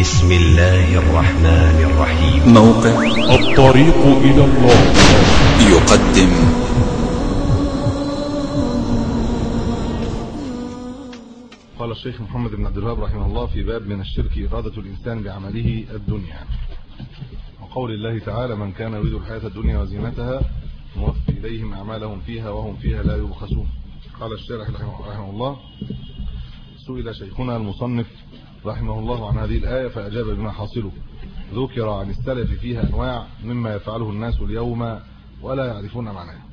بسم الله الرحمن الرحيم. موقع الطريق إلى الله يقدم قال الشيخ محمد بن عبد الوهاب رحمه الله في باب من الشرك إرادة الإنسان بعمله الدنيا، وقول الله تعالى: من كان يريد الحياة الدنيا وزينتها نوفي إليهم أعمالهم فيها وهم فيها لا يبخسون. قال الشارح رحمه الله: سئل شيخنا المصنف رحمه الله عن هذه الآية فأجاب بما حاصله. ذكر عن السلف فيها أنواع مما يفعله الناس اليوم ولا يعرفون معناه.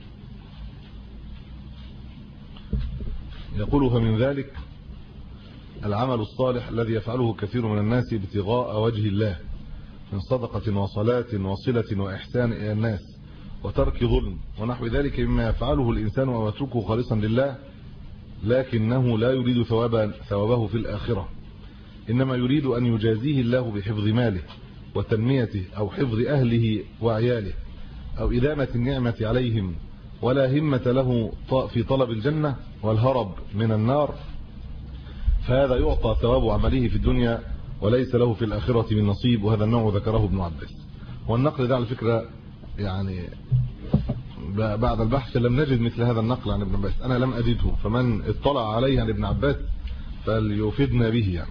يقول: فمن ذلك العمل الصالح الذي يفعله كثير من الناس ابتغاء وجه الله من صدقة وصلاة وصلة وإحسان إلى الناس وترك ظلم ونحو ذلك مما يفعله الإنسان ويتركه خالصا لله، لكنه لا يريد ثوابه في الآخرة، إنما يريد أن يجازيه الله بحفظ ماله وتنميته أو حفظ أهله وعياله أو إدامة النعمة عليهم، ولا همة له في طلب الجنة والهرب من النار، فهذا يعطى ثواب عمله في الدنيا وليس له في الآخرة من نصيب. وهذا النوع ذكره ابن عباس. والنقل ده على فكرة يعني بعد البحث لم نجد مثل هذا النقل عن ابن عباس، أنا لم أجده، فمن اطلع عليه عن ابن عباس فليفيدنا به يعني.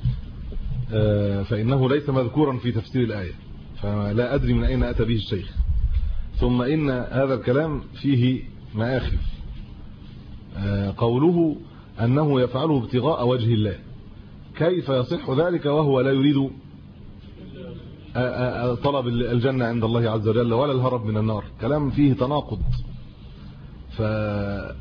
فإنه ليس مذكورا في تفسير الآية، فلا أدري من أين أتى به الشيخ. ثم إن هذا الكلام فيه مآخذ. قوله أنه يفعله ابتغاء وجه الله، كيف يصح ذلك وهو لا يريد طلب الجنة عند الله عز وجل ولا الهرب من النار؟ كلام فيه تناقض. فإن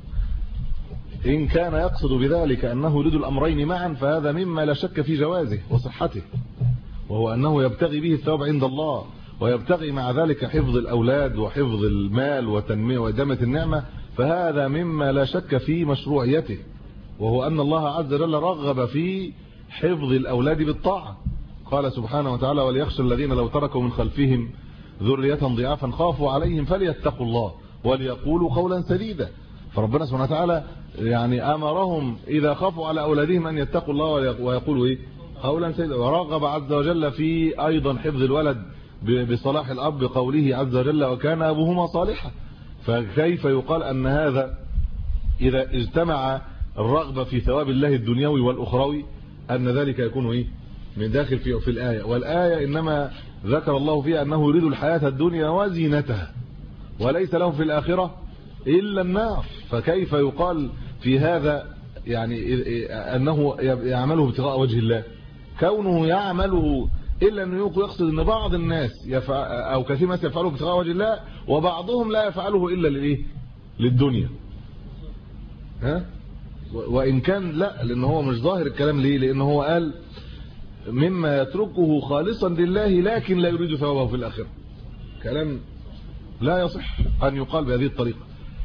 كان يقصد بذلك أنه يريد الأمرين معا فهذا مما لا شك في جوازه وصحته، وهو أنه يبتغي به الثواب عند الله ويبتغي مع ذلك حفظ الأولاد وحفظ المال وتنمية وإدامة النعمة، فهذا مما لا شك في مشروعيته، وهو أن الله عز وجل رغب في حفظ الأولاد بالطاعة. قال سبحانه وتعالى: وليخشى الذين لو تركوا من خلفهم ذرية ضعافا خافوا عليهم فليتقوا الله وليقولوا قولا سديدا. فربنا سبحانه وتعالى يعني أمرهم إذا خافوا على أولادهم أن يتقوا الله ويقولوا إيه؟ قولا سديدا. ورغب عز وجل في أيضا حفظ الولد بصلاح الأب قوله عز وجل: وكان أبوهما صالحا. فكيف يقال أن هذا إذا اجتمع الرغبة في ثواب الله الدنيوي والأخروي أن ذلك يكون إيه؟ من داخل في الآية. والآية إنما ذكر الله فيها أنه يريد الحياة الدنيا وزينتها وليس له في الآخرة إلا النار. فكيف يقال في هذا يعني أنه يعمله ابتغاء وجه الله؟ كونه يعمله إلا أنه يقصد أن بعض الناس أو كثير الناس يفعله ابتغاء وجه الله وبعضهم لا يفعله إلا للإيه؟ للدنيا. وإن كان لا، لأن هو مش ظاهر الكلام. ليه؟ لأنه هو قال مما يتركه خالصا لله لكن لا يريد ثوابه في الآخرة. كلام لا يصح أن يقال بهذه الطريقة.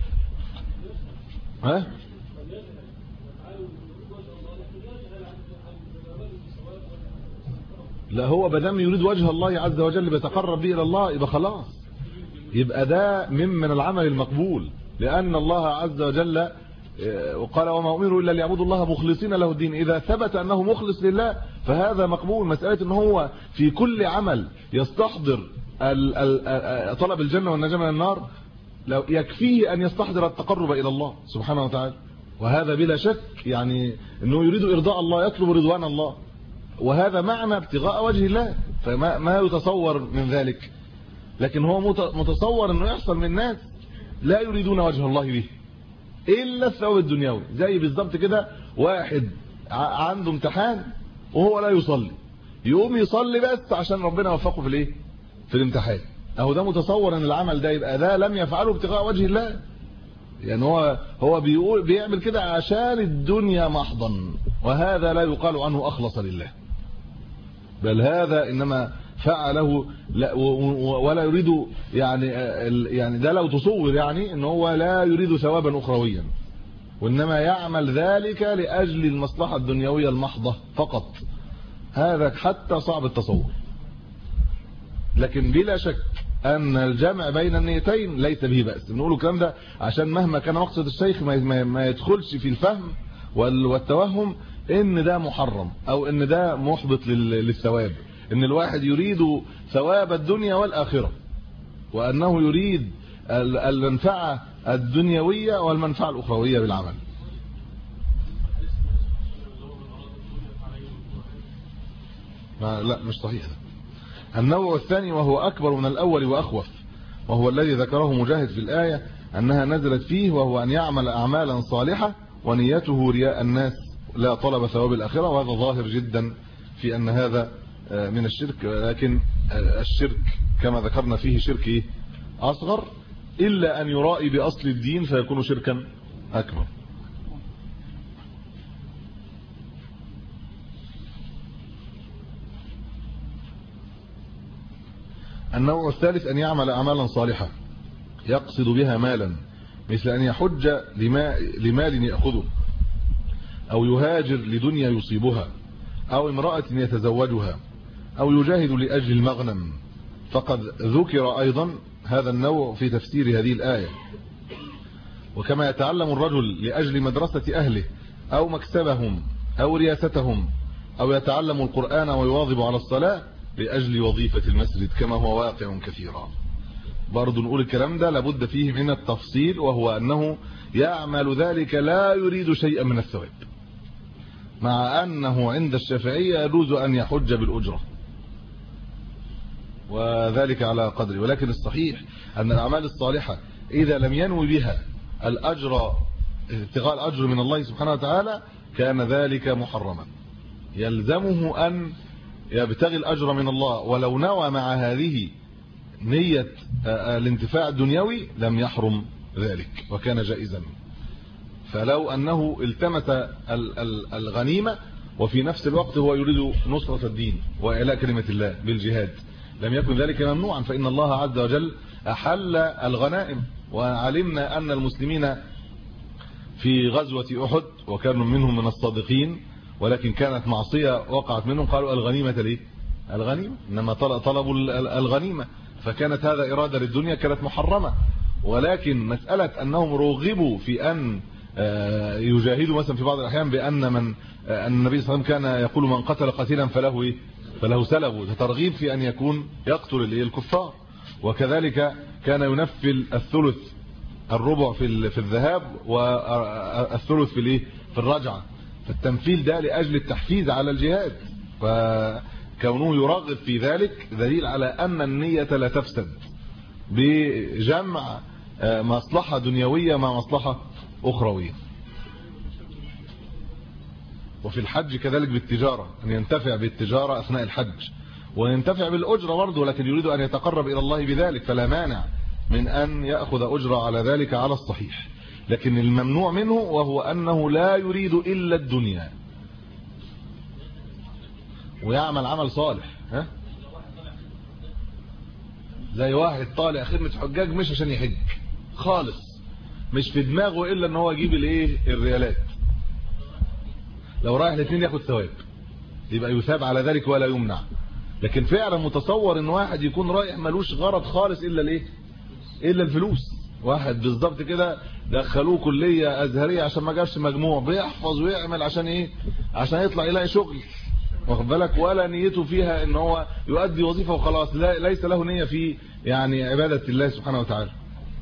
لا، هو بدم يريد وجه الله عز وجل بيتقرب به إلى الله يبقى خلاص، يبقى ده من العمل المقبول، لأن الله عز وجل وقال: وما أمروا إلا ليعبدوا الله مخلصين له الدين. إذا ثبت أنه مخلص لله فهذا مقبول. مسألة أنه هو في كل عمل يستحضر طلب الجنة والنجاة من النار، لو يكفيه أن يستحضر التقرب إلى الله سبحانه وتعالى، وهذا بلا شك يعني أنه يريد إرضاء الله، يطلب رضوان الله، وهذا معنى ابتغاء وجه الله. فما يتصور من ذلك، لكن هو متصور أنه يحصل من الناس لا يريدون وجه الله به إلا الثواب الدنيوي. زي بالضبط كده واحد عنده امتحان وهو لا يصلي، يقوم يصلي بس عشان ربنا يوفقه في الايه؟ في الامتحان. اهو ده متصور ان العمل ده يبقى ده لم يفعله ابتغاء وجه الله، يعني هو بيعمل كده عشان الدنيا محضا، وهذا لا يقال عنه اخلص لله، بل هذا انما فعله ولا يريد يعني ده لو تصور يعني ان هو لا يريد ثوابا اخرويا، وانما يعمل ذلك لاجل المصلحه الدنيويه المحضه فقط. هذا حتى صعب التصور. لكن بلا شك ان الجمع بين النيتين ليس به بأس. بنقول الكلام ده عشان مهما كان مقصد الشيخ ما يدخلش في الفهم والتوهم ان ده محرم او ان ده محبط للثواب، ان الواحد يريد ثواب الدنيا والآخرة، وانه يريد المنفعة الدنيوية والمنفعة الأخروية بالعمل. لا مش صحيح. النوع الثاني وهو أكبر من الأول وأخوف، وهو الذي ذكره مجاهد في الآية أنها نزلت فيه، وهو أن يعمل أعمالا صالحة ونيته رياء الناس لا طلب ثواب الآخرة. وهذا ظاهر جدا في أن هذا من الشرك، لكن الشرك كما ذكرنا فيه شرك أصغر، إلا أن يرائي بأصل الدين فيكون شركا أكبر. النوع الثالث أن يعمل أعمالا صالحة يقصد بها مالا، مثل أن يحج لمال يأخذه، أو يهاجر لدنيا يصيبها، أو امرأة يتزوجها، أو يجاهد لأجل المغنم. فقد ذكر أيضا هذا النوع في تفسير هذه الآية. وكما يتعلم الرجل لأجل مدرسة أهله أو مكسبهم أو رياستهم، أو يتعلم القرآن ويواظب على الصلاة لأجل وظيفة المسجد، كما هو واقع كثيرا. برضو نقول الكلام ده لابد فيه من التفصيل، وهو أنه يعمل ذلك لا يريد شيئا من الثواب، مع أنه عند الشافعية يجوز أن يحج بالأجرة، وذلك على قدره. ولكن الصحيح أن الأعمال الصالحة إذا لم ينوي بها الأجر، ابتغاء الأجر من الله سبحانه وتعالى، كان ذلك محرما. يلزمه أن يبتغي الأجر من الله، ولو نوى مع هذه نية الانتفاع الدنيوي لم يحرم ذلك وكان جائزا. فلو أنه التمس الغنيمة وفي نفس الوقت هو يريد نصرة الدين وإعلاء كلمة الله بالجهاد، لم يكن ذلك ممنوعا، فإن الله عز وجل أحل الغنائم. وعلمنا أن المسلمين في غزوة أحد، وكانوا منهم من الصادقين، ولكن كانت معصية وقعت منهم، قالوا الغنيمة ليه؟ الغنيمة، إنما طلبوا الغنيمة، فكانت هذا إرادة للدنيا كانت محرمة. ولكن مسألة أنهم رغبوا في أن يجاهدوا مثلا في بعض الأحيان بأن أن النبي صلى الله عليه وسلم كان يقول من قتل قتيلا فله سلبه، ترغيب في أن يكون يقتل الكفار. وكذلك كان ينفل الثلث، الربع في الذهاب والثلث في الرجعة، فالتنفيل ده لأجل التحفيز على الجهاد، فكونه يرغب في ذلك دليل على أن النية لا تفسد بجمع مصلحة دنيوية مع مصلحة أخروية. وفي الحج كذلك بالتجارة، أن ينتفع بالتجارة أثناء الحج، وينتفع بالأجرة برضه، لكن يريد أن يتقرب إلى الله بذلك، فلا مانع من أن يأخذ أجرة على ذلك على الصحيح. لكن الممنوع منه وهو أنه لا يريد إلا الدنيا ويعمل عمل صالح. زي واحد طالع خدمة حجاج مش عشان يحج خالص، مش في دماغه إلا أن هو يجيب الريالات، لو رايح الاثنين ياخد ثواب يبقى يثاب على ذلك ولا يمنع. لكن فعلا متصور ان واحد يكون رايح ملوش غرض خالص الا الفلوس. واحد بالظبط كده دخلوه كليه ازهريه عشان ما جابش مجموع، بيحفظ ويعمل عشان عشان يطلع يلاقي شغل، واخد بالك، ولا نيته فيها ان هو يؤدي وظيفه وخلاص، ليس له نيه في عباده الله سبحانه وتعالى.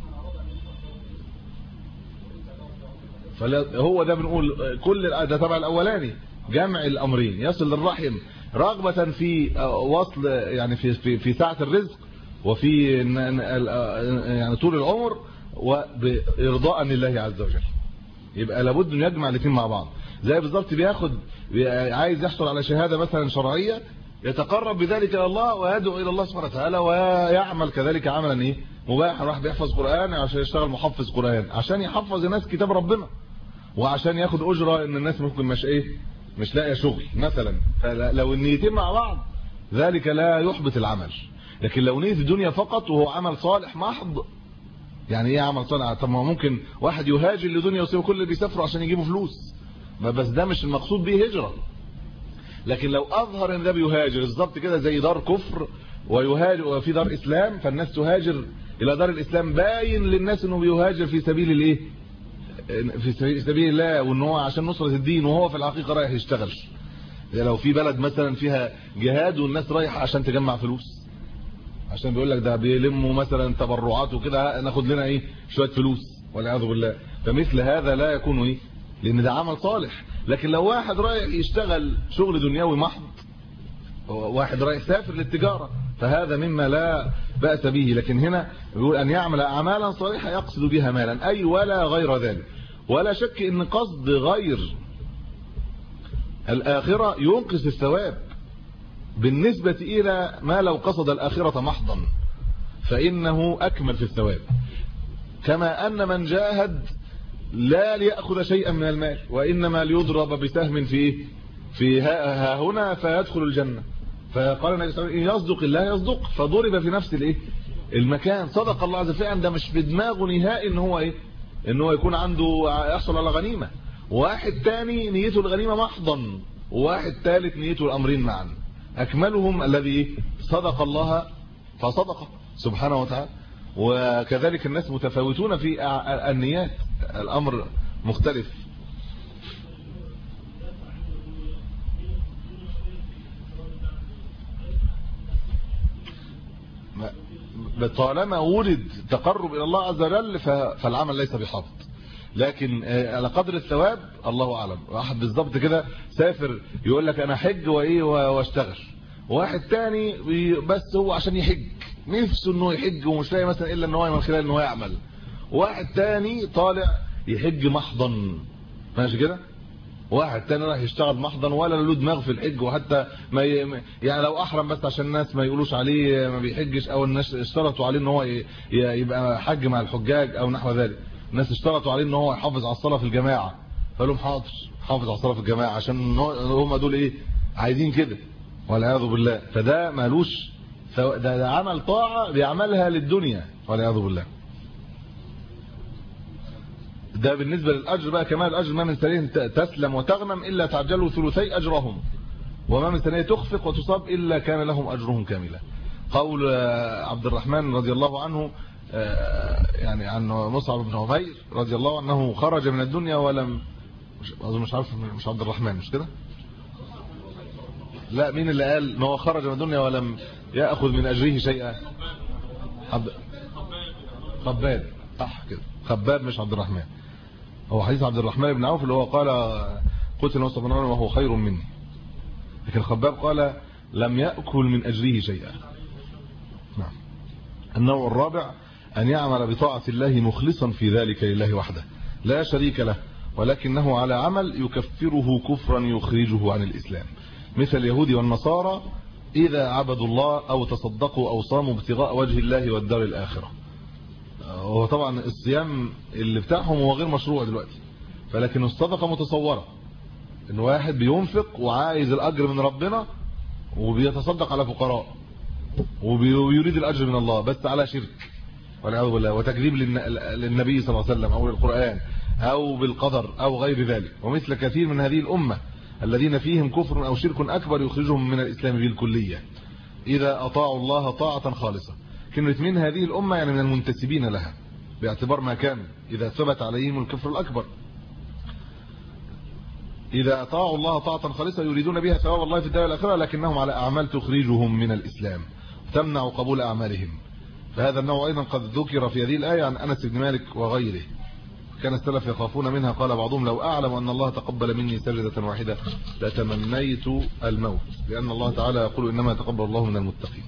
فهو ده بنقول كل ده تبع الاولاني، جمع الامرين، يصل للرحم رغبة في وصل في ساعة الرزق، وفي يعني طول العمر، وبإرضاء لله عز وجل. يبقى لابد ان يجمع الاثنين مع بعض. زي بالظبط عايز يحصل على شهادة مثلا شرعية، يتقرب بذلك الى الله ويدعو الى الله سبحانه وتعالى، ويعمل كذلك عملا مباح. راح بيحفظ قرآن عشان يشتغل محفظ قرآن، عشان يحفظ الناس كتاب ربنا، وعشان ياخد اجرة ان الناس ممكن مش لاقي شغل مثلا. فلو النيتين مع بعض ذلك لا يحبط العمل. لكن لو نية الدنيا فقط وهو عمل صالح محض، يعني ايه عمل صالح؟ طب ما ممكن واحد يهاجر لدنيا ويسيب كل اللي بيسافروا عشان يجيبوا فلوس، بس ده مش المقصود به هجرة. لكن لو اظهر ان ده بيهاجر بالظبط كده زي دار كفر ويهاجر وفي دار اسلام، فالناس تهاجر الى دار الاسلام، باين للناس انه بيهاجر في سبيل في سبيل الله وان هو عشان نصرة الدين وهو في الحقيقة رايح يشتغل. لو في بلد مثلا فيها جهاد والناس رايحة عشان تجمع فلوس، عشان بيقول لك ده بيلموا مثلا تبرعات وكده ناخد لنا ايه شوية فلوس والعياذ بالله، فمثل هذا لا يكون ايه لان ده عمل صالح. لكن لو واحد رايح يشتغل شغل دنيوي محض، واحد رايح يسافر للتجارة، فهذا مما لا بأس به. لكن هنا بيقول أن يعمل أعمالا صالحة يقصد بها مالا، أي ولا غير ذلك. ولا شك أن قصد غير الآخرة ينقص الثواب بالنسبة إلى ما لو قصد الآخرة محضا، فإنه أكمل في الثواب. كما أن من جاهد لا ليأخذ شيئا من المال، وإنما ليضرب بسهم في ها هنا فيدخل الجنة. فقال النبي صلى الله عليه وسلم إن يصدق الله يصدق، فضرب في نفس المكان. صدق الله عز وجل، ده مش في دماغه نهائي ان هو يكون عنده يحصل على غنيمة. واحد تاني نيته الغنيمة محضا، وواحد ثالث نيته الأمرين معا. أكملهم الذي صدق الله فصدق سبحانه وتعالى. وكذلك الناس متفاوتون في النيات، الأمر مختلف. طالما ولد تقرب إلى الله عز وجل فالعمل ليس بحبط، لكن على قدر الثواب الله أعلم. واحد بالضبط كده سافر يقول لك أنا حج واشتغل، واحد تاني بس هو عشان يحج نفسه انه يحج ومش لاقي مثلا الا ان هو من خلال ان هو يعمل. واحد تاني طالع يحج محضا، ماشي كده. واحد تاني راح يشتغل محضا ولا له دماغ في الحج، وحتى ما يعني لو احرم بس عشان الناس ما يقولوش عليه ما بيحجش، او الناس اشترطوا عليه ان هو يبقى حج مع الحجاج او نحو ذلك. الناس اشترطوا عليه ان هو يحافظ على الصلاه في الجماعه، فقال لهم حاضر حافظ على الصلاه في الجماعه، عشان هم دول عايزين كده والعياذ بالله. فده مالوش، ده عمل طاعه بيعملها للدنيا والعياذ بالله. ده بالنسبة للأجر بقى. كمال الأجر ما من سنة تسلم وتغنم إلا تعجلوا ثلثي أجرهم، وما من سنة تخفق وتصاب إلا كان لهم أجرهم كاملا. قول عبد الرحمن رضي الله عنه، يعني عن مصعب بن عمير رضي الله عنه، خرج من الدنيا ولم، مش عارف، مش عبد الرحمن مش كده؟ لا، مين اللي قال ان هو خرج من الدنيا ولم يأخذ من أجره شيئا؟ خباب، صح كده، خباب مش عبد الرحمن. هو حديث عبد الرحمن بن عوف اللي هو قال قتل وصف النار وهو خير مني، لكن خباب قال لم يأكل من أجره شيئا. نعم. النوع الرابع أن يعمل بطاعة الله مخلصا في ذلك لله وحده لا شريك له، ولكنه على عمل يكفره كفرا يخرجه عن الإسلام، مثل اليهود والنصارى إذا عبدوا الله أو تصدقوا أو صاموا ابتغاء وجه الله والدار الآخرة. هو طبعا الصيام اللي بتاعهم هو غير مشروع دلوقتي، فلكن الصدقه متصوره ان واحد بينفق وعايز الاجر من ربنا وبيتصدق على فقراء وبيريد الاجر من الله، بس على شرك والعياذ بالله وتكذيب للنبي صلى الله عليه وسلم او للقران او بالقدر او غير ذلك. ومثل كثير من هذه الامه الذين فيهم كفر او شرك اكبر يخرجهم من الاسلام بالكليه اذا اطاعوا الله طاعه خالصه. كلمة من هذه الأمة يعني من المنتسبين لها، باعتبار ما كان إذا ثبت عليهم الكفر الأكبر. إذا أطاعوا الله طاعة خالصة يريدون بها ثواب الله في الدار الآخرة، لكنهم على أعمال تخرجهم من الإسلام تمنع قبول أعمالهم. فهذا النوع أيضا قد ذكر في هذه الآية عن أنس بن مالك وغيره. كان السلف يخافون منها، قال بعضهم لو أعلم أن الله تقبل مني سجدة واحدة لتمنيت الموت، لأن الله تعالى يقول إنما تقبل الله من المتقين.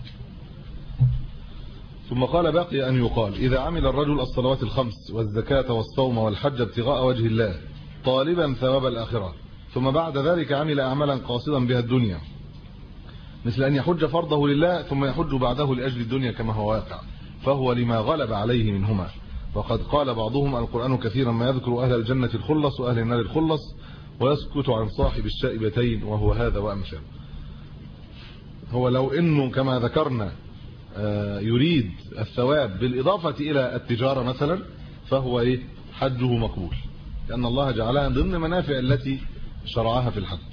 ثم قال بقي أن يقال إذا عمل الرجل الصلوات الخمس والزكاة والصوم والحج ابتغاء وجه الله طالبا ثواب الآخرة، ثم بعد ذلك عمل أعمالا قاصدا بها الدنيا، مثل أن يحج فرضه لله ثم يحج بعده لأجل الدنيا كما هو واقع، فهو لما غلب عليه منهما. وقد قال بعضهم القرآن كثيرا ما يذكر أهل الجنة الخلص وأهل النار الخلص ويسكت عن صاحب الشائبتين، وهو هذا وأمثال. هو لو إنه كما ذكرنا يريد الثواب بالإضافة إلى التجارة مثلا، فهو حجه مقبول، لأن الله جعلها ضمن منافع التي شرعها في الحج.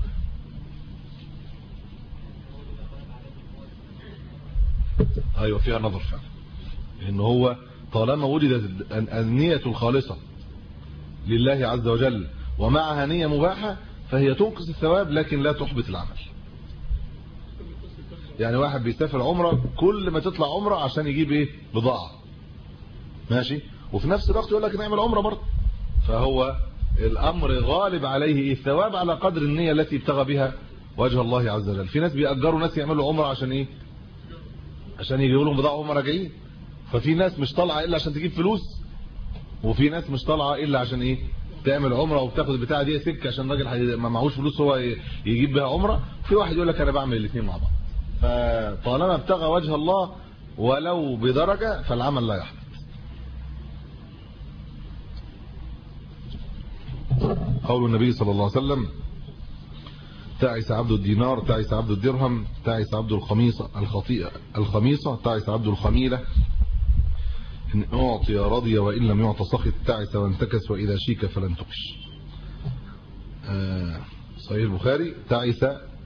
أيوة فيها نظر فعلا، إن هو طالما وجدت النية الخالصة لله عز وجل ومعها نية مباحة فهي تنقص الثواب لكن لا تحبط العمل. يعني واحد بيسافر عمره كل ما تطلع عمره عشان يجيب ايه بضاعة ماشي، وفي نفس الوقت يقول لك نعمل عمره برضه، فهو الامر غالب عليه الثواب على قدر النية التي ابتغى بها وجه الله عز وجل. في ناس بيأجروا ناس يعملوا عمره عشان ايه؟ عشان يجيبوا لهم بضاعة وهم راجعين. ففي ناس مش طالعه الا عشان تجيب فلوس، وفي ناس مش طالعه الا عشان ايه؟ تعمل عمره وبتاخد البتاعه دي سكه عشان الراجل ما معهوش فلوس هو يجيب بها عمره. في واحد يقول لك انا بعمل الاثنين مع بعض. فطالما ابتغى وجه الله ولو بدرجه فالعمل لا يحبط. قول النبي صلى الله عليه وسلم: تعس عبد الدينار، تعس عبد الدرهم، تعس عبد الخميصة، تعس عبد الخميلة، إن أعطي رضي وإن لم يعط سخط، تعس وانتكس وإذا شيك فلن تقش. صحيح البخاري. تعس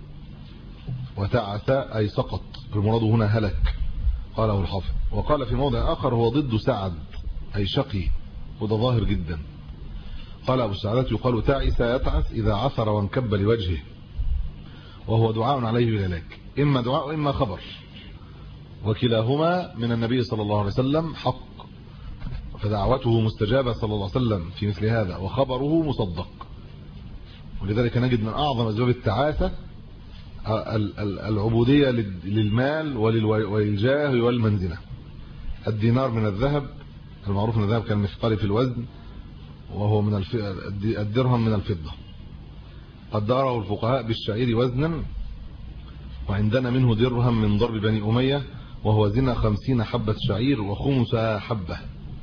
وتعس أي سقط، المراد هنا هلك، قاله الحافظ. وقال في موضع آخر: هو ضد سعد أي شقي، وده ظاهر جدا. قال أبو السعدات: يقال تعس يتعس إذا عثر وانكب لوجهه، وهو دعاء عليه بالهلاك، إما دعاء وإما خبر، وكلاهما من النبي صلى الله عليه وسلم حق، فدعوته مستجابة صلى الله عليه وسلم في مثل هذا، وخبره مصدق. ولذلك نجد من أعظم أسباب التعاسة العبودية للمال وللجاه والمنزلة. الدينار من الذهب، المعروف من الذهب كالمثقال في الوزن، وهو من الدرهم من الفضة. قدره الفقهاء بالشعير وزنا، وعندنا منه درهم من ضرب بني أمية، وهو زنا 50 حبة شعير وخمس حبة.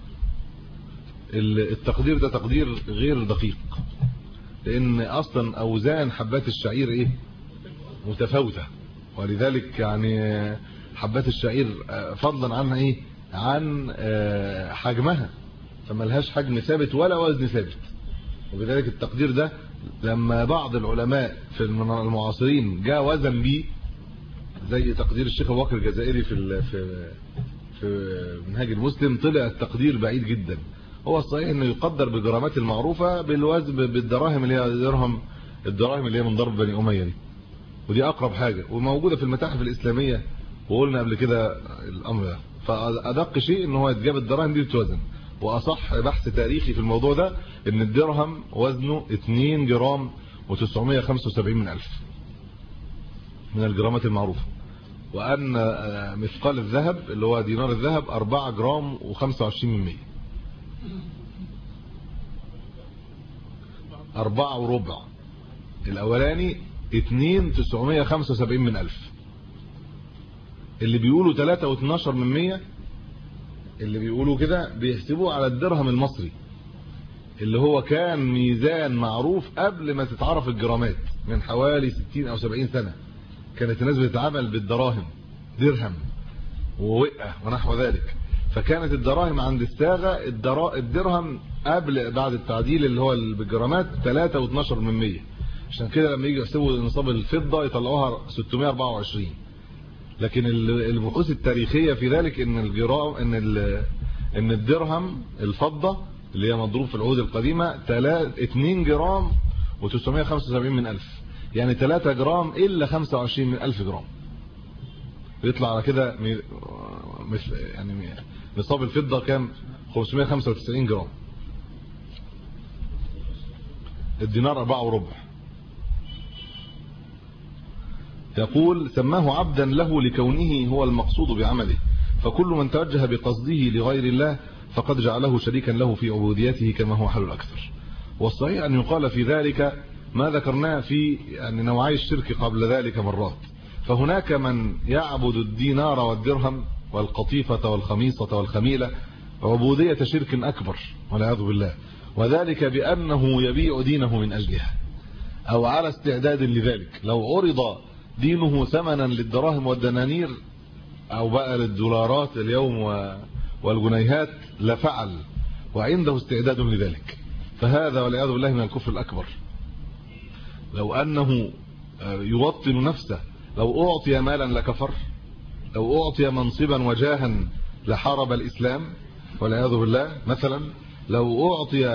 التقدير ده تقدير غير دقيق، لأن أصلا أوزان حبات الشعير إيه؟ متفاوتة، ولذلك يعني حبات الشعير فضلا عنها إيه؟ عن حجمها، فما لهاش حجم ثابت ولا وزن ثابت. وبذلك التقدير ده لما بعض العلماء في المعاصرين جاء وزن بيه، زي تقدير الشيخ أبو بكر الجزائري في منهاج المسلم، طلع التقدير بعيد جدا. هو الصحيح انه يقدر بالجرامات المعروفه بالوزن بالدراهم اللي هي الدراهم اللي هي من ضرب بني اميه دي، ودي اقرب حاجه وموجوده في المتاحف الاسلاميه، وقلنا قبل كده الامر ده. فادق شيء ان هو يتجاب الدراهم دي بتوزن، واصح بحث تاريخي في الموضوع ده ان الدرهم وزنه 2 جرام و975 من ألف من الجرامات المعروفه، وان مثقال الذهب اللي هو دينار الذهب 4 جرام و25 من 100، 4 وربع. الاولاني 2,975 من ألف. اللي بيقولوا 3 و12 من 100 اللي بيقولوا كده بيحسبوه على الدرهم المصري، اللي هو كان ميزان معروف قبل ما تتعرف الجرامات من حوالي 60 أو 70 سنة. كانت الناس بتتعامل بالدراهم، درهم ووقة ونحو ذلك، فكانت الدراهم عند الساغة الدرهم بعد التعديل اللي هو بالجرامات 3 و12 من 100. عشان كده لما يجي يحسبوا نصاب الفضة يطلعوها 624. لكن البحوث التاريخية في ذلك ان الجرام ان الدرهم الفضة اللي هي مضروب في العهود القديمة 2 جرام و975 من ألف، يعني 3 جرام إلا 25 من ألف جرام. يطلع على كده يعني نصاب الفضة كام؟ 595 جرام. الدينار 4 وربع. يقول: سماه عبدا له لكونه هو المقصود بعمله، فكل من توجه بقصده لغير الله فقد جعله شريكا له في عبوديته كما هو حال الأكثر. والصحيح أن يقال في ذلك ما ذكرناه في يعني نوعي الشرك قبل ذلك مرات. فهناك من يعبد الدينار والدرهم والقطيفة والخميصة والخميلة عبودية شرك أكبر والعياذ بالله، وذلك بأنه يبيع دينه من أجلها أو على استعداد لذلك. لو عرض دينه ثمنا للدراهم والدنانير أو بقى للدولارات اليوم والجنيهات لفعل، وعنده استعداد لذلك، فهذا والعياذ بالله من الكفر الأكبر. لو أنه يوطن نفسه، لو أعطي مالا لكفر، لو أعطي منصبا وجاها لحارب الإسلام والعياذ بالله. مثلا لو أعطي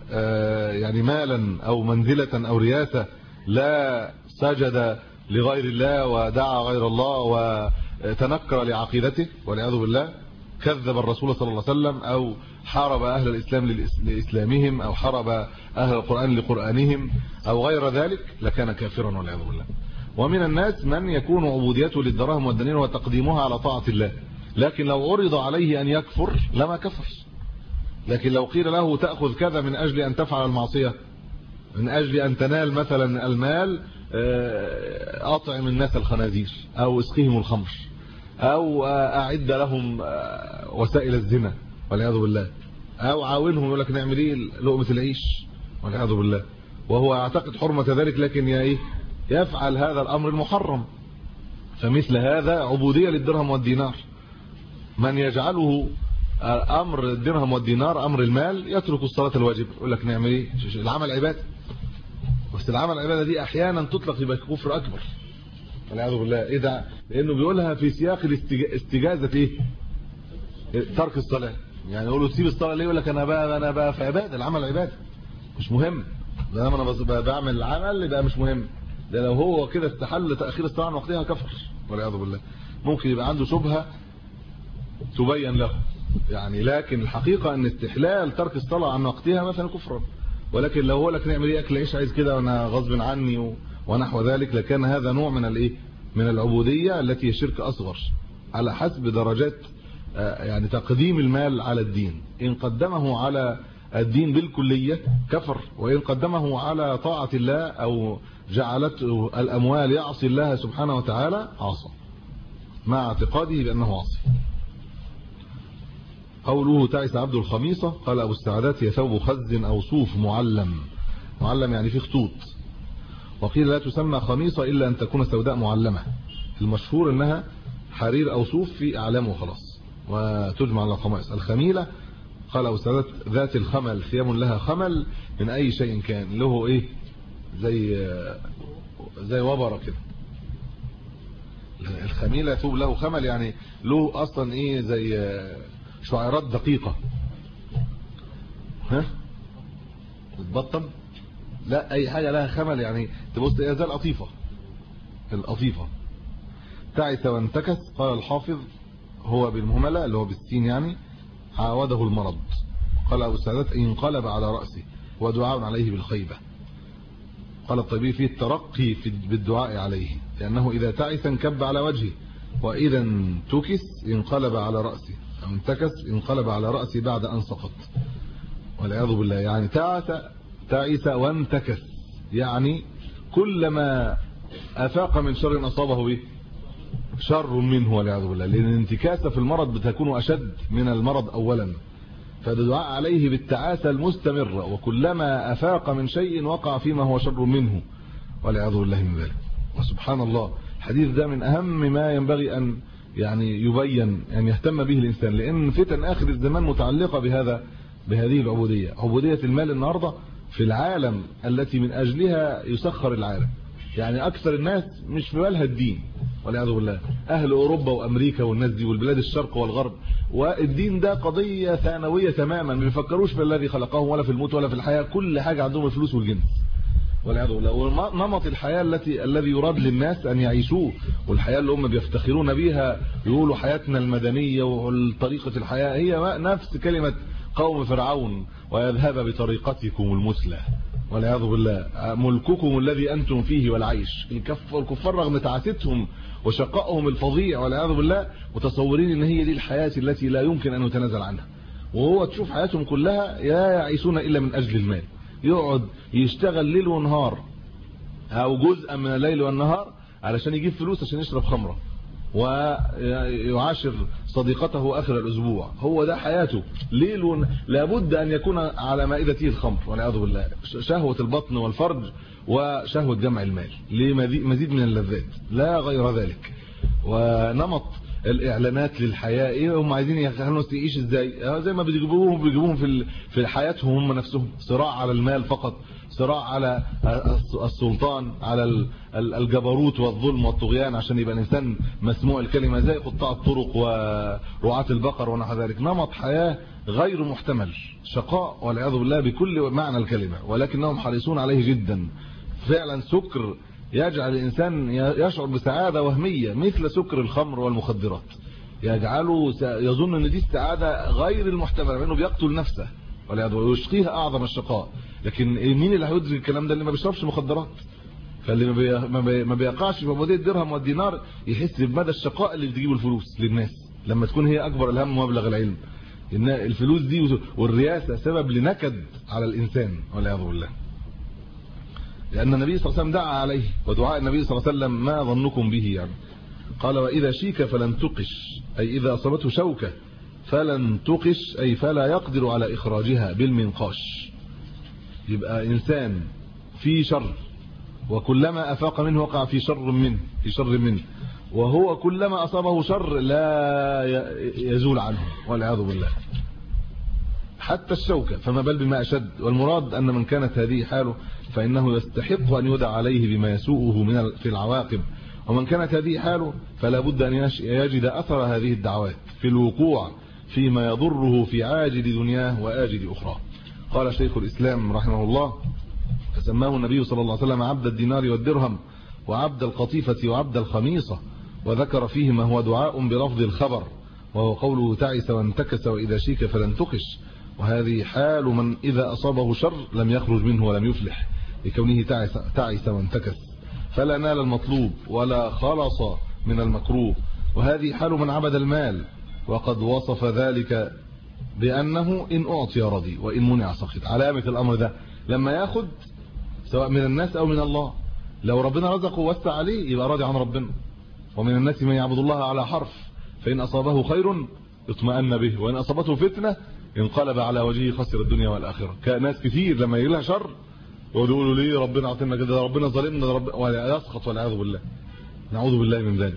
يعني مالا أو منزلة أو رياسة لا سجد لغير الله ودعا غير الله وتنكر لعقيدته والعياذ بالله، كذب الرسول صلى الله عليه وسلم أو حارب أهل الإسلام لإسلامهم أو حارب أهل القرآن لقرآنهم أو غير ذلك، لكان كافرا والعياذ بالله. ومن الناس من يكون عبوديته للدراهم والدنانير وتقديمها على طاعة الله، لكن لو عرض عليه أن يكفر لما كفر. لكن لو قيل له تأخذ كذا من أجل أن تفعل المعصية، من أجل أن تنال مثلا المال، أطعم الناس الخنازير أو اسقيهم الخمر أو أعد لهم وسائل الزنا والعياذ بالله، أو عاونهم، يقول لك نعمل ايه لقمة العيش والعياذ بالله، وهو يعتقد حرمة ذلك لكن يفعل هذا الأمر المحرم. فمثل هذا عبودية للدرهم والدينار. من يجعله أمر الدرهم والدينار أمر المال يترك الصلاة الواجب، يقول لك نعمل ايه العمل عبادة، بس العمل العبادة دي أحيانا تطلق يبقى كفر أكبر والعياذ بالله. إيه ده؟ لأنه بيقولها في سياق استجازة ترك الصلاة. يعني يقولوا تسيب الصلاة ليه؟ يقول لك أنا بقى في عبادة، العمل عبادة مش مهم، ده أنا بعمل العمل يبقى مش مهم. ده لو هو كده استحل تأخير الصلاة عن وقتها كفر والعياذ بالله. ممكن يبقى عنده شبهة تبين له يعني، لكن الحقيقة أن استحلال ترك الصلاة عن وقتها مثلا كفر. ولكن لو هو لك نعمل ايه أكل عيش عايز كده وأنا غصب عني ونحو ذلك، لكان هذا نوع من العبودية التي هي شرك أصغر على حسب درجات يعني تقديم المال على الدين. إن قدمه على الدين بالكلية كفر، وإن قدمه على طاعة الله أو جعلته الأموال يعصي الله سبحانه وتعالى عصى مع اعتقاده بأنه عصي. قوله تعس عبد الخميصة، قال أبو السعدات هي ثوب خز أو صوف معلم يعني في خطوط. وقيل لا تسمى خميصة إلا أن تكون سوداء معلمة، المشهور أنها حرير أو صوف في أعلام وخلاص وتجمع على الخمائص. الخميلة قال أبو السعدات ذات الخمل، ثياب لها خمل من أي شيء كان، له زي وبرة كده. الخميلة ثوب له خمل يعني له أصلا زي شعيرات دقيقة. تتبطن؟ لا، أي حاجة لها خمل يعني تبص زي القطيفة. تعس وانتكس، قال الحافظ هو بالمهملة اللي هو بالسين يعني عاوده المرض. قال أبو السعدات انقلب على رأسه ودعاء عليه بالخيبة. قال الطبيب فيه الترقي بالدعاء عليه، لأنه إذا تعس انكب على وجهه، وإذا انتكس انقلب على رأسه، أو انتكس انقلب على رأسه بعد أن سقط والعياذ بالله. يعني تعس وانتكس يعني كلما أفاق من شر أصابه به شر منه والعياذ بالله، لأن الانتكاسة في المرض بتكون أشد من المرض أولا. فالدعاء عليه بالتعاسة المستمرة، وكلما أفاق من شيء وقع فيما هو شر منه والعياذ بالله من ذلك. وسبحان الله، الحديث ده من أهم ما ينبغي أن يبين أن يهتم به الإنسان، لأن فتن آخر الزمان متعلقة بهذه العبودية. عبودية المال النهاردة في العالم التي من أجلها يسخر العالم، يعني أكثر الناس مش في بالها الدين والعياذ بالله، أهل أوروبا وأمريكا والناس دي والبلاد الشرق والغرب، والدين ده قضية ثانوية تماما، ما بيفكروش في الذي خلقهم ولا في الموت ولا في الحياة، كل حاجة عندهم الفلوس والجنس والعياذ بالله. ونمط الحياة الذي يراد للناس أن يعيشوه، والحياة اللي هم بيفتخرون بها، يقولوا حياتنا المدنية وطريقة الحياة هي نفس كلمة قوم فرعون، ويذهب بطريقتكم المثلى والعياذ بالله، ملككم الذي أنتم فيه والعيش. الكفار رغم تعاستهم وشقائهم الفظيع والعياذ بالله متصورين ان هي دي الحياة التي لا يمكن أن يتنازل عنها. وهو تشوف حياتهم كلها لا يعيشون إلا من أجل المال، يقعد يشتغل ليل ونهار أو جزءا من الليل والنهار علشان يجيب فلوس عشان يشرب خمرة ويعاشر صديقته آخر الأسبوع. هو ده حياته ليل لابد أن يكون على مائدته الخمر والعياذ بالله، شهوة البطن والفرج وشهوة جمع المال لمزيد من اللذات لا غير ذلك. ونمط الاعلانات للحياه، ايه هم عايزين يخلوا الناس تعيش ازاي، زي ما بيجيبوهم في حياتهم هم نفسهم، صراع على المال فقط، صراع على السلطان، على الجبروت والظلم والطغيان، عشان يبقى الانسان مسموع الكلمه، زي قطاع الطرق ورعاة البقر ونحو ذلك. نمط حياه غير محتمل، شقاء والعياذ بالله بكل معنى الكلمه، ولكنهم حريصون عليه جدا. فعلا سكر يجعل الانسان يشعر بسعاده وهميه مثل سكر الخمر والمخدرات، يجعله يظن ان دي السعاده غير المحتمله، لانه بيقتل نفسه والعياذ بالله ويشقيها اعظم الشقاء. لكن مين اللي هيدرك الكلام ده؟ اللي ما بيشربش مخدرات. فاللي ما بيقعش في عبوديه الدرهم والدينار يحس بمدى الشقاء اللي بتجيبه الفلوس للناس لما تكون هي اكبر الهم ومبلغ العلم. ان الفلوس دي والرياسه سبب لنكد على الانسان والعياذ بالله. لأن النبي صلى الله عليه وسلم دعا عليه، ودعاء النبي صلى الله عليه وسلم ما ظنكم به يعني؟ قال وإذا شيك فلن تقش، أي إذا أصابته شوكة فلن تقش، أي فلا يقدر على إخراجها بالمنقاش. يبقى إنسان في شر، وكلما أفاق منه وقع في شر منه، وهو كلما أصابه شر لا يزول عنه والعياذ بالله حتى الشوكة، فما بل بما أشد. والمراد أن من كانت هذه حاله فإنه يستحق أن يدعى عليه بما يسوءه في العواقب، ومن كانت هذه حاله فلا بد أن يجد أثر هذه الدعوات في الوقوع فيما يضره في عاجل دنياه وآجل أخرى. قال شيخ الإسلام رحمه الله فسماه النبي صلى الله عليه وسلم عبد الدينار والدرهم وعبد القطيفة وعبد الخميصة، وذكر فيه ما هو دعاء بلفظ الخبر، وهو قوله تعس وانتكس وإذا شيك فلن تقش. وهذه حال من إذا أصابه شر لم يخرج منه ولم يفلح، لكونه تعس وانتكس فلا نال المطلوب ولا خلص من المكروه. وهذه حال من عبد المال، وقد وصف ذلك بأنه إن أعطي رضي وإن منع سخط. علامة الأمر ده لما ياخد سواء من الناس أو من الله، لو ربنا رزقه ووسع عليه يبقى راضي عن ربنا. ومن الناس من يعبد الله على حرف، فإن أصابه خير اطمأن به، وإن أصابته فتنة انقلب على وجهه خسر الدنيا والآخرة. كناس كتير لما يجي لها شر ويقولوا ليه ربنا عطينا كده، ربنا ظالمنا، ولا يسخط والعياذ بالله، نعوذ بالله من ذلك.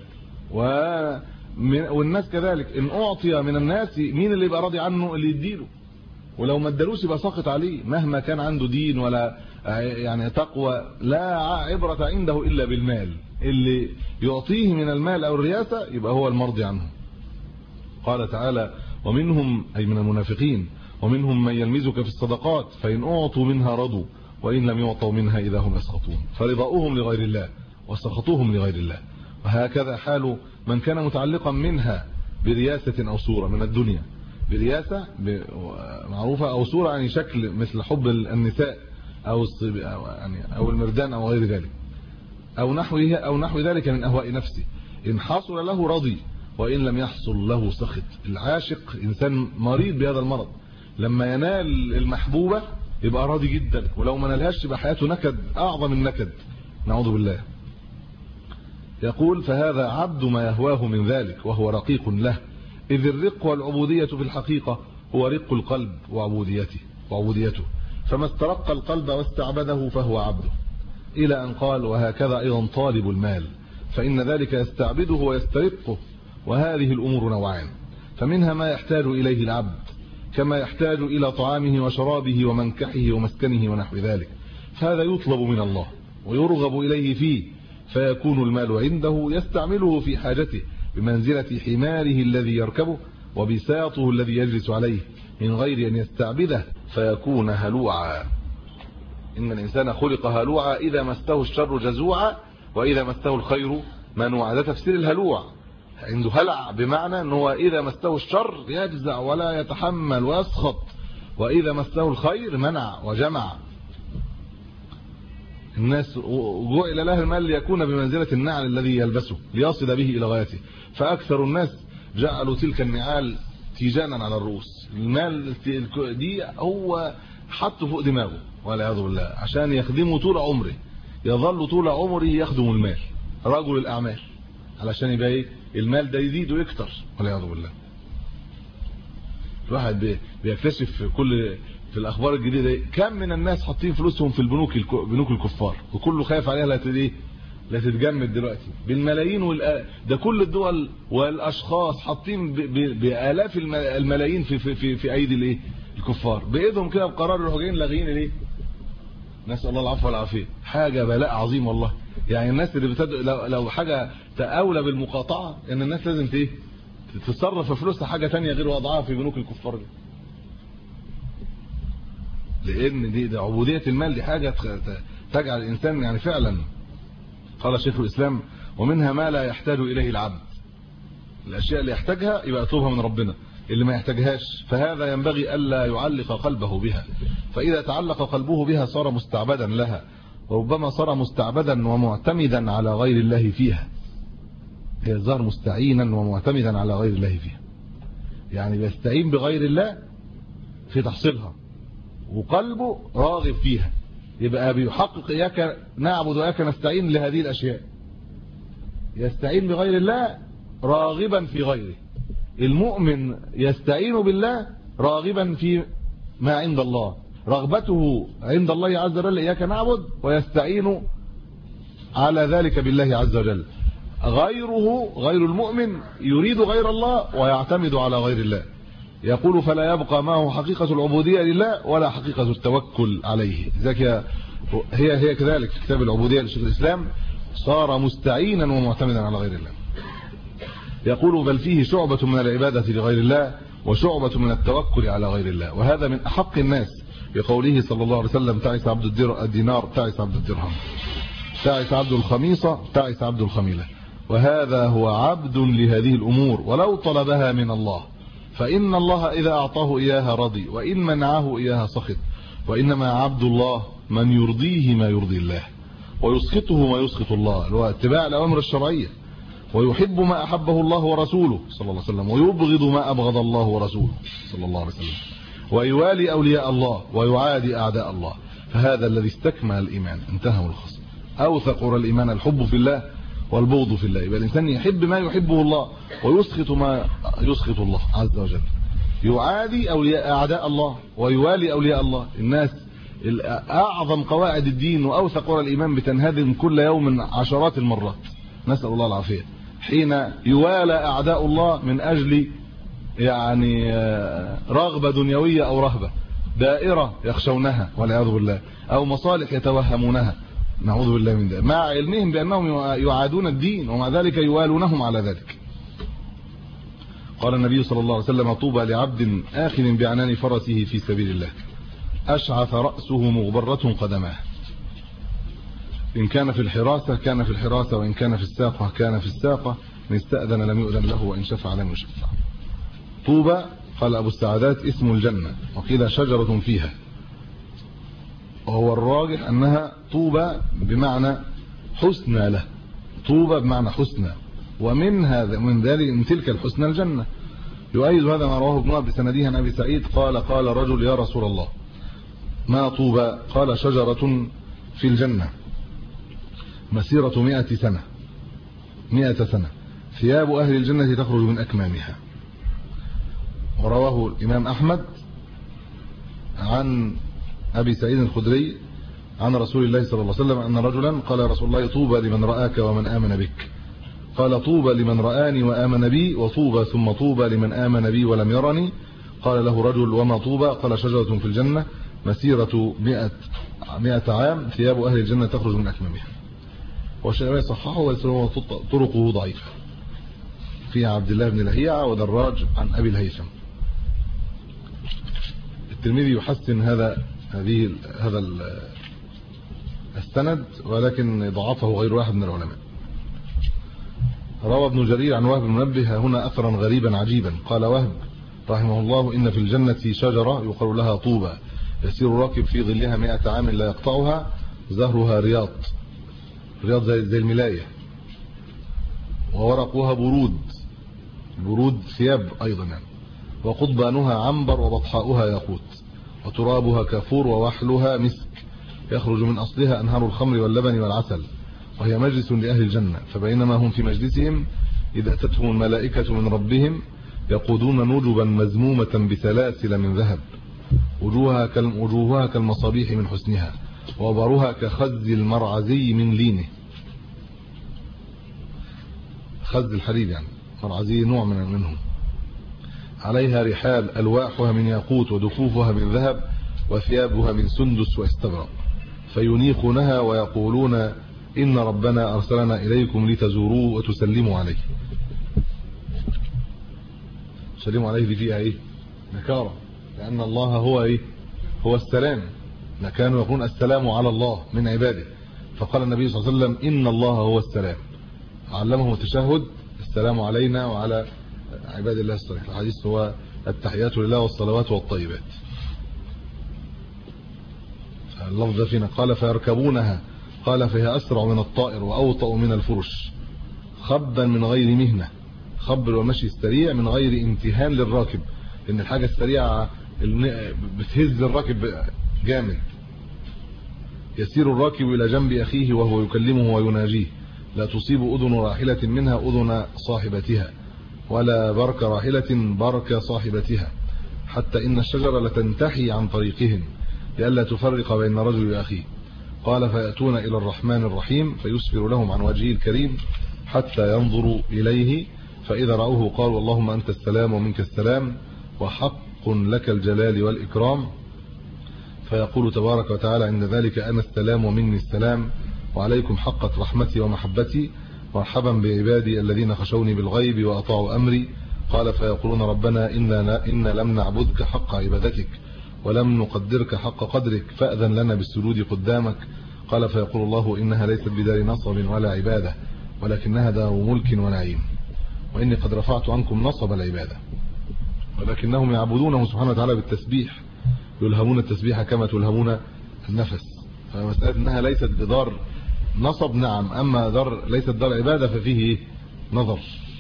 والناس كذلك، إن أعطي من الناس مين اللي يبقى راضي عنه؟ اللي يديله، ولو ما ادالوش يبقى ساقط عليه مهما كان عنده دين ولا يعني تقوى. لا عبرة عنده إلا بالمال، اللي يعطيه من المال أو الرياسة يبقى هو المرضي عنه. قال تعالى ومنهم أي من المنافقين ومنهم من يلمزك في الصدقات فإن أعطوا منها رضوا وإن لم يعطوا منها إذا هم يسخطون، فرضاؤهم لغير الله وسخطوهم لغير الله. وهكذا حال من كان متعلقا منها برياسة أو صورة من الدنيا، برياسة معروفة أو صورة يعني شكل مثل حب النساء أو المردان أو غير ذلك أو نحو ذلك من أهواء نفسه. إن حصل له رضي وإن لم يحصل له سخط. العاشق إنسان مريض بهذا المرض، لما ينال المحبوبة يبقى راضي جدا، ولو ما نالهاش يبقى حياته نكد أعظم النكد، نعوذ بالله. يقول فهذا عبد ما يهواه من ذلك وهو رقيق له، إذ الرق والعبودية في الحقيقة هو رق القلب وعبوديته، فما استرق القلب واستعبده فهو عبده، إلى أن قال وهكذا أيضا طالب المال، فإن ذلك يستعبده ويسترقه. وهذه الأمور نوعان، فمنها ما يحتاج إليه العبد كما يحتاج إلى طعامه وشرابه ومنكحه ومسكنه ونحو ذلك، فهذا يطلب من الله ويرغب إليه فيه، فيكون المال عنده يستعمله في حاجته بمنزلة حماره الذي يركبه وبساطه الذي يجلس عليه، من غير أن يستعبده فيكون هلوعا. إن الإنسان خلق هلوعا إذا مسته الشر جزوعا وإذا مسته الخير منوعا. ده تفسير الهلوع، عنده هلع بمعنى أنه إذا مسته الشر يجزع ولا يتحمل ويسخط، وإذا مسته الخير منع وجمع. الناس جعل له المال ليكون بمنزلة النعل الذي يلبسه ليصل به إلى غايته، فأكثر الناس جعلوا تلك النعال تيجانا على الرؤوس. المال دي هو حطه فوق دماغه والعياذ بالله عشان يخدمه طول عمره، يظل طول عمره يخدم المال، رجل الأعمال، علشان يبقى المال ده يزيد ويكتر والعياذ بالله. الواحد بيكتشف في الأخبار الجديدة كم من الناس حاطين فلوسهم في بنوك الكفار، وكله خايف عليها لا تتجمد دلوقتي بالملايين ده كل الدول والاشخاص حاطين بالاف الملايين في ايدي الايه الكفار بايدهم كده بقرار يروحوا جايين لاغيين الايه. نسال الله العفو والعافيه. حاجه بلاء عظيم والله. يعني الناس اللي لو حاجه اولى بالمقاطعه ان الناس لازم تتصرف في فلوسها حاجه ثانيه غير وضعها في بنوك الكفار دي. لان دي عبوديه المال، دي حاجه تجعل الانسان يعني فعلا. قال شيخ الاسلام ومنها ما لا يحتاج اليه العبد. الاشياء اللي يحتاجها يبقى يطلبها من ربنا، اللي ما يحتاجهاش فهذا ينبغي الا يعلق قلبه بها، فاذا تعلق قلبه بها صار مستعبدا لها، وربما صار مستعبدا ومعتمدا على غير الله فيها. هي ظهر مستعينا ومعتمدا على غير الله فيها، يعني بيستعين بغير الله في تحصيلها وقلبه راغب فيها، يبقى بيحقق اياك نعبد واياك نستعين لهذه الاشياء. يستعين بغير الله راغبا في غيره. المؤمن يستعين بالله راغبا في ما عند الله، رغبته عند الله عز وجل اياك نعبد، ويستعين على ذلك بالله عز وجل. غير المؤمن يريد غير الله ويعتمد على غير الله. يقول فلا يبقى معه حقيقة العبودية لله ولا حقيقة التوكل عليه. ذلك هي كذلك كتاب العبودية لشيخ الإسلام صار مستعينا ومعتمدا على غير الله. يقول بل فيه شعبة من العبادة لغير الله وشعبة من التوكل على غير الله، وهذا من أحق الناس بقوله صلى الله عليه وسلم تعس عبد الدينار تعس عبد الدرهم، تعس عبد الخميصة تعس عبد الخميلة. وهذا هو عبد لهذه الأمور ولو طلبها من الله، فإن الله إذا أعطاه إياها رضي وإن منعه إياها سخط. وإنما عبد الله من يرضيه ما يرضي الله ويسخطه ما يسخط الله، هو اتباع الأوامر الشرعية، ويحب ما أحبه الله ورسوله صلى الله عليه وسلم ويبغض ما أبغض الله ورسوله صلى الله عليه وسلم، ويوالي أولياء الله ويعادي أعداء الله. فهذا الذي استكمل الإيمان. انتهى الخصم. أوثق الإيمان الحب في الله والبغض في الله. يبقى الإنسان يحب ما يحبه الله ويسخط ما يسخط الله عز وجل، يعادي أعداء الله ويوالي أولياء الله. الناس أعظم قواعد الدين وأوثق الإيمان بتنهدم كل يوم عشرات المرات، نسأل الله العافية. حين يوالى أعداء الله من أجل يعني رغبة دنيوية أو رهبة، دائرة يخشونها والعياذ بالله، أو مصالح يتوهمونها، نعوذ بالله من ذلك، مع علمهم بأنهم يعادون الدين ومع ذلك يوالونهم على ذلك. قال النبي صلى الله عليه وسلم طوبى لعبد آخذ بعنان فرسه في سبيل الله أشعث رأسه مغبرة قدماه. إن كان في الحراسة كان في الحراسة، وإن كان في الساقة كان في الساقة، إن استأذن لم يؤذن له، وإن شفع لم يشفع. طوبى قال أبو السعادات اسم الجنة، وقيل شجرة فيها، وهو الراجح أنها طوبى بمعنى حسنى له، طوبى بمعنى حسنى، ومن هذا من ذلك من تلك الحسنى الجنة. يؤيد هذا ما رواه ابن وهب بسنده عن أبي سعيد قال رجل يا رسول الله ما طوبى؟ قال شجرة في الجنة مسيرة 100 سنة ثياب أهل الجنة تخرج من أكمامها. ورواه الإمام أحمد عن أبي سعيد الخدري عن رسول الله صلى الله عليه وسلم أن رجلا قال يا رسول الله طوبى لمن رآك ومن آمن بك. قال طوبى لمن رآني وآمن بي، وطوبى ثم طوبى لمن آمن بي ولم يرني. قال له رجل وما طوبى؟ قال شجرة في الجنة مسيرة 100 عام ثياب أهل الجنة تخرج من أكمامها. والشيخ صححه ويسره طرقه ضعيفة. في عبد الله بن لهيعة ودراج عن أبي الهيثم. الترمذي يحسن هذا السند، ولكن ضعفه غير واحد من العلماء. روى ابن جرير عن وهب بن منبه هنا أثرا غريبا عجيبا. قال وهب رحمه الله إن في الجنة شجرة يقال لها طوبى يسير راكب في ظلها 100 عام لا يقطعها، زهرها رياض زي الملاية، وورقها برود ثياب أيضا يعني، وقضبانها عنبر وبطحاؤها ياقوت، وترابها كافور ووحلها مسك، يخرج من أصلها أنهار الخمر واللبن والعسل، وهي مجلس لأهل الجنة. فبينما هم في مجلسهم إذا أتتهم الملائكة من ربهم يقودون نجبا مزمومة بسلاسل من ذهب، وجوهها كالمصابيح من حسنها، وبرها كخز المرعزي من لينه. خز الحديد يعني مرعزي نوع منهم. عليها رحال ألواحها من ياقوت ودفوفها من ذهب وثيابها من سندس واستبرق فينيخونها ويقولون إن ربنا أرسلنا إليكم لتزوروه وتسلموا عليه. تسلموا عليه دي فيها إيه؟ نكارة، لأن الله هو إيه؟ هو السلام. كانوا يقولون السلام على الله من عباده، فقال النبي صلى الله عليه وسلم إن الله هو السلام، علمهم التشهد السلام علينا وعلى عباد الله الصالحين. الحديث هو التحيات لله والصلوات والطيبات. اللفظ فينا قال فيركبونها، قال فهي أسرع من الطائر وأوطأ من الفرش خبا من غير مهنة. خب والمشي السريع من غير امتهان للراكب، لأن الحاجة السريعة بتهز الراكب جامد. يسير الراكب إلى جنب أخيه وهو يكلمه ويناجيه، لا تصيب أذن راحلة منها أذن صاحبتها ولا برك راحلة برك صاحبتها، حتى إن الشجرة لتنتحي عن طريقهم لئلا تفرق بين رجل وأخيه. قال فيأتون إلى الرحمن الرحيم فيسفر لهم عن وجهه الكريم حتى ينظروا إليه، فإذا رأوه قالوا اللهم أنت السلام ومنك السلام وحق لك الجلال والإكرام، فيقول تبارك وتعالى عند ذلك أنا السلام ومني السلام وعليكم حقت رحمتي ومحبتي مرحبا بعبادي الذين خشوني بالغيب وأطاعوا أمري. قال فيقولون ربنا إنا لم نعبدك حق عبادتك ولم نقدرك حق قدرك فأذن لنا بالسجود قدامك. قال فيقول الله إنها ليست بدار نصب ولا عبادة ولكنها دار ملك ونعيم، وإني قد رفعت عنكم نصب العبادة، ولكنهم يعبدونه سبحانه وتعالى بالتسبيح، يلهمون التسبيح كما تلهمون النفس. فمسألة إنها ليست بدار نصب نعم، أما ليست دار عبادة ففيه نظر.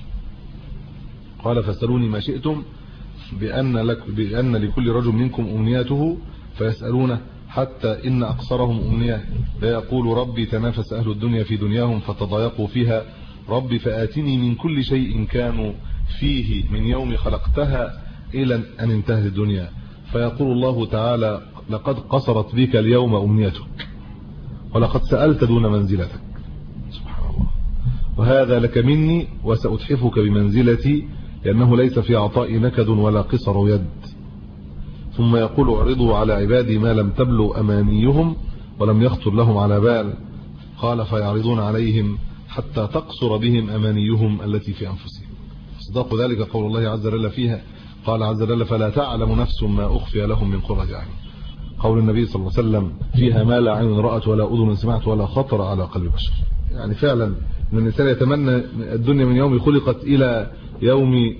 قال فاسألوني ما شئتم بأن لكل رجل منكم أمنياته فيسألونه حتى إن أقصرهم أمنية لا يقول ربي تنافس أهل الدنيا في دنياهم فتضايقوا فيها، ربي فآتني من كل شيء كانوا فيه من يوم خلقتها إلى أن انتهت الدنيا، فيقول الله تعالى لقد قصرت بك اليوم أمنيتك ولقد سألت دون منزلتك. سبحان الله. وهذا لك مني وسأتحفك بمنزلتي لأنه ليس في عطاء نكد ولا قصر يد. ثم يقول اعرضوا على عبادي ما لم تبلغ أمانيهم ولم يخطر لهم على بال. قال فيعرضون عليهم حتى تقصر بهم أمانيهم التي في أنفسهم. صدق ذلك قول الله عز وجل فيها، قال عز وجل فلا تعلم نفس ما أخفي لهم من قرة أعين. قول النبي صلى الله عليه وسلم فيها ما لا عين رأت ولا أذن سمعت ولا خطر على قلب بشر. يعني فعلا ان الانسان يتمنى الدنيا من يوم خلقت الى يوم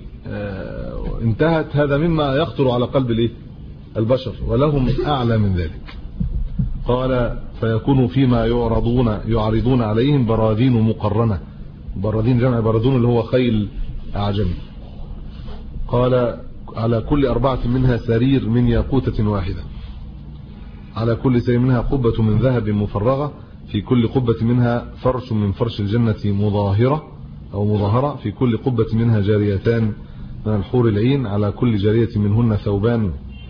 انتهت، هذا مما يخطر على قلب البشر، ولهم اعلى من ذلك. قال فيكون فيما يعرضون عليهم براذين مقرنه. براذين جمع براذون اللي هو خيل اعجمي. قال على كل 4 منها سرير من ياقوتة واحدة، على كل سرير منها قبة من ذهب مفرغة، في كل قبة منها فرش من فرش الجنة مظاهرة، في كل قبة منها جاريتان من الحور العين، على كل جارية منهن ثوبان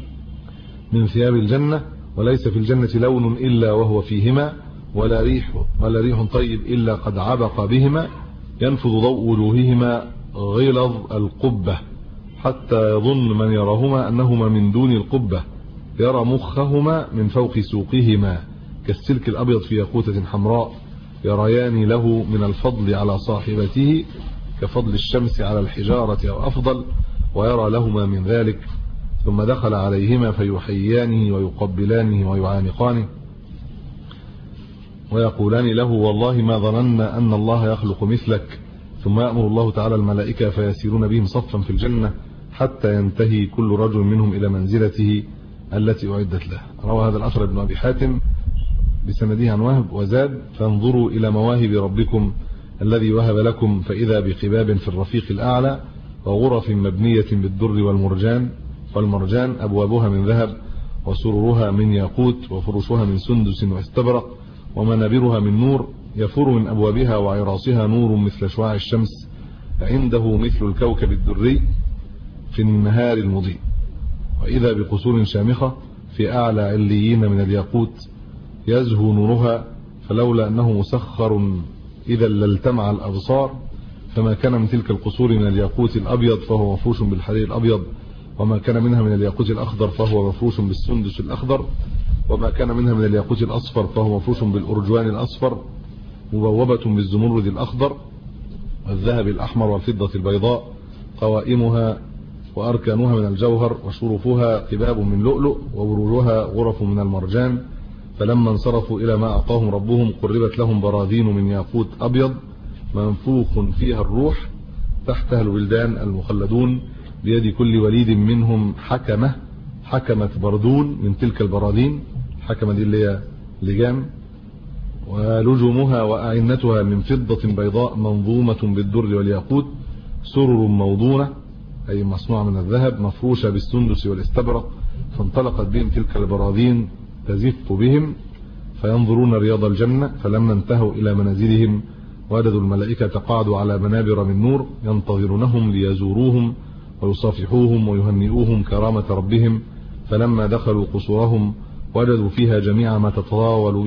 من ثياب الجنة، وليس في الجنة لون إلا وهو فيهما، ولا ريح طيب إلا قد عبق بهما، ينفذ ضوء وجوههما غلظ القبة حتى يظن من يراهما أنهما من دون القبة، يرى مخهما من فوق سوقهما كالسلك الأبيض في ياقوتة حمراء، يريان له من الفضل على صاحبته كفضل الشمس على الحجارة أو أفضل، ويرى لهما من ذلك. ثم دخل عليهما فيحييانه ويقبلانه ويعانقانه ويقولان له والله ما ظننا أن الله يخلق مثلك. ثم يأمر الله تعالى الملائكة فيسيرون بهم صفا في الجنة حتى ينتهي كل رجل منهم إلى منزلته التي أعدت له. روى هذا الأثر ابن أبي حاتم بسنده عن وهب وزاد فانظروا إلى مواهب ربكم الذي وهب لكم فإذا بقباب في الرفيق الأعلى وغرف مبنية بالدر والمرجان أبوابها من ذهب وسرورها من ياقوت وفرشها من سندس واستبرق ومنابرها من نور، يفر من أبوابها وعراصها نور مثل شعاع الشمس عنده مثل الكوكب الدري في النهار المضيء. وإذا بقصور شامخة في أعلى عليين من الياقوت يزهو نورها، فلولا أنه مسخر إذا لالتمع الأبصار، فما كان من تلك القصور من الياقوت الأبيض فهو مفروش بالحرير الأبيض، وما كان منها من الياقوت الأخضر فهو مفروش بالسندس الأخضر، وما كان منها من الياقوت الأصفر فهو مفروش بالأرجوان الأصفر، مبوبة بالزمرد الأخضر والذهب الأحمر والفضة البيضاء، قوائمها وأركانها من الجوهر، وشرفها قباب من لؤلؤ، وبروجها غرف من المرجان. فلما انصرفوا إلى ما أعطاهم ربهم قربت لهم براذين من ياقوت أبيض منفوخ فيها الروح، تحتها الولدان المخلدون، بيد كل وليد منهم حكمة بردون من تلك البراذين. حكمة دي اللي هي لجام، ولجمها وأعنتها من فضة بيضاء منظومة بالدر والياقوت، سرر موضونة أي مصنوعة من الذهب مفروشة بالسندس والاستبرق. فانطلقت بهم تلك البراذين تزف بهم فينظرون رياض الجنة. فلما انتهوا إلى منازلهم وجدوا الملائكة قعدوا على منابر من نور ينتظرونهم ليزوروهم ويصافحوهم ويهنئوهم كرامة ربهم. فلما دخلوا قصورهم وجدوا فيها جميع ما تطاول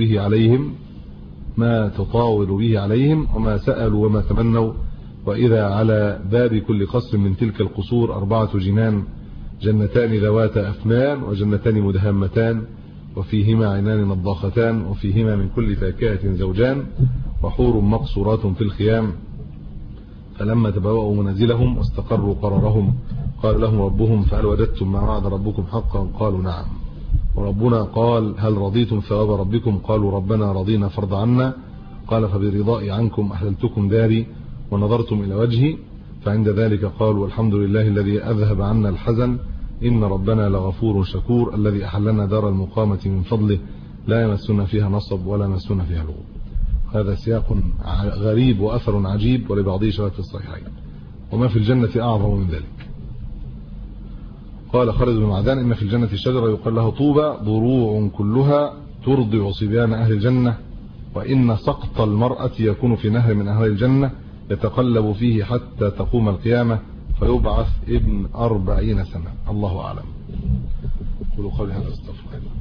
به عليهم وما سألوا وما تمنوا. وإذا على باب كل قصر من تلك القصور 4 جنان، جنتان ذوات أفنان وجنتان مدهمتان، وفيهما عينان نضاختان، وفيهما من كل فاكهة زوجان، وحور مقصورات في الخيام. فلما تبوأوا منازلهم واستقروا قرارهم قال لهم ربهم فهل وجدتم ما وعد ربكم حقا؟ قالوا نعم. وربنا قال هل رضيتم ثواب ربكم؟ قالوا ربنا رضينا فارض عنا. قال فبرضائي عنكم أحللتكم داري ونظرتم إلى وجهي. فعند ذلك قالوا الحمد لله الذي أذهب عنا الحزن إن ربنا لغفور شكور، الذي أحلنا دار المقامة من فضله لا يمسنا فيها نصب ولا يمسنا فيها لغوب. هذا سياق غريب وأثر عجيب، ولبعضه شواهد في الصحيحين. وما في الجنة أعظم من ذلك. قال خالد بن معدان إن في الجنة شجرة يقال لها طوبى ضروع كلها ترضع صبيان أهل الجنة، وإن سقط المرأة يكون في نهر من أهل الجنة يتقلب فيه حتى تقوم القيامة فيبعث ابن 40 سنة. الله أعلم. قولوا قولي هذا استغفر الله.